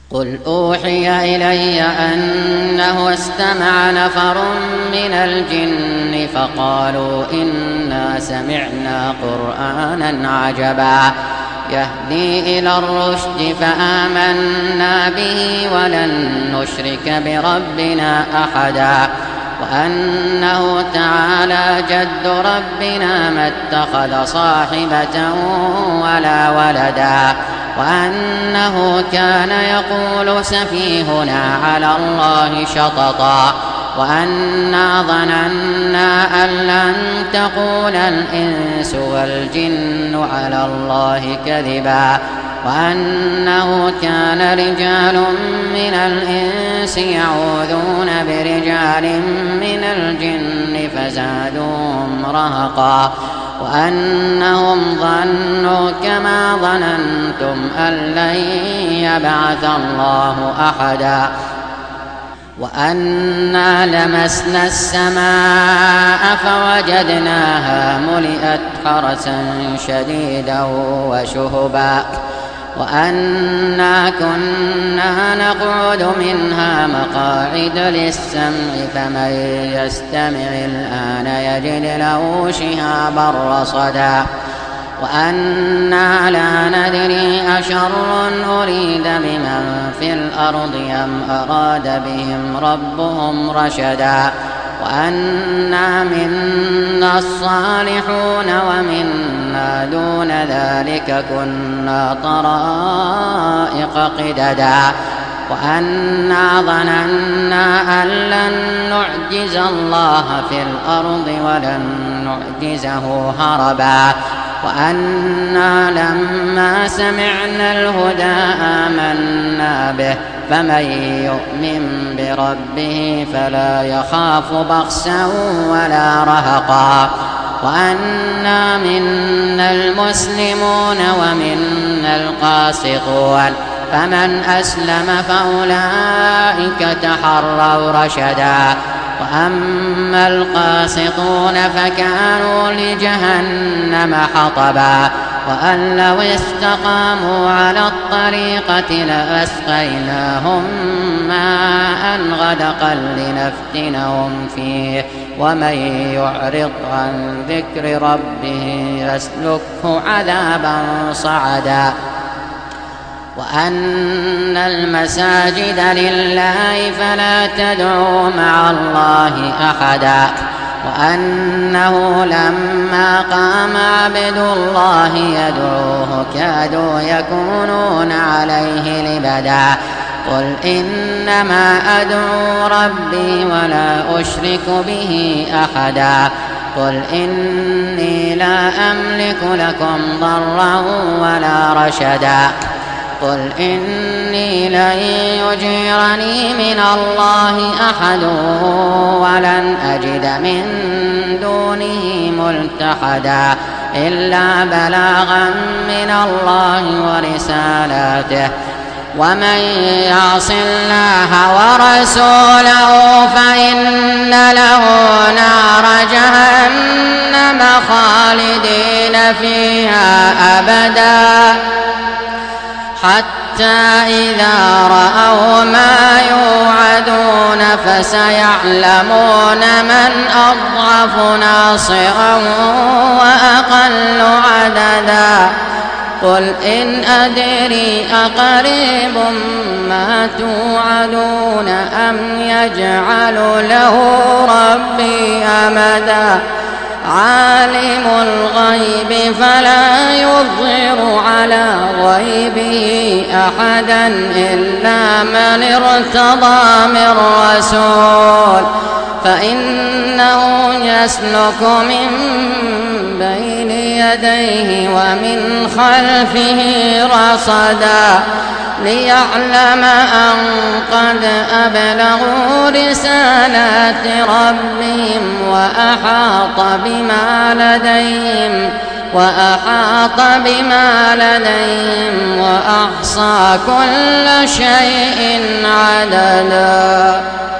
قل أوحي إلي أنه استمع نفر من الجن فقالوا إنا سمعنا قرآنا عجبا يهدي إلى الرشد فآمنا به ولن نشرك بربنا أحدا وأنه تعالى جد ربنا ما اتخذ صاحبة ولا ولدا وأنه كان يقول سفيهنا على الله شططا وأنا ظننا أن لن تقول الإنس والجن على الله كذبا وأنه كان رجال من الإنس يعوذون برجال من الجن فزادوهم رهقا وأنهم ظنوا كما ظننتم أن لن يبعث الله أحدا وأنا لمسنا السماء فوجدناها ملئت حرسا شديدا وشهبا وأنا كنا نقعد منها مقاعد للسمع فمن يستمع الآن يجد له شهابا رصدا وأنا لا ندري أشر أريد بمن في الأرض أم أراد بهم ربهم رشدا وأنا منا الصالحون ومنا دون ذلك كنا طرائق قددا وأنا ظننا أن لن نعجز الله في الأرض ولن نعجزه هربا وأنا لما سمعنا الهدى آمنا به فمن يؤمن بربه فلا يخاف بخسا ولا رهقا وأنا منا المسلمون ومنا القاسطون فمن أسلم فأولئك تحروا رشدا وأما القاسطون فكانوا لجهنم حطبا وأن لو استقاموا على الطريقة لأسقيناهم ماء غدقا لنفتنهم فيه ومن يعرض عن ذكر ربه يسلكه عذابا صعدا وأن المساجد لله فلا تدعوا مع الله أحدا وأنه لما قام عبد الله يدعوه كادوا يكونون عليه لبدا قل إنما أدعو ربي ولا أشرك به أحدا قل إني لا أملك لكم ضرا ولا رشدا قل إني لن يجيرني من الله أحد ولن أجد من دونه ملتحدا إلا بلاغا من الله ورسالاته ومن يعص الله ورسوله فإن له نار جهنم خالدين فيها أبدا حتى إذا رأوا ما يوعدون فسيعلمون من أضعف ناصرا وأقل عددا قل إن أدري أقريب ما توعدون أم يجعل له ربي أمدا عالم الغيب فلا يظهر على غيبه أحدا إلا من ارتضى من رسول فإنه يسلك من بين يديه ومن خلفه رصدا ليعلم أن قد أبلغوا رسالات ربهم وأحاط بما لديهم وأحصى كل شيء عددا.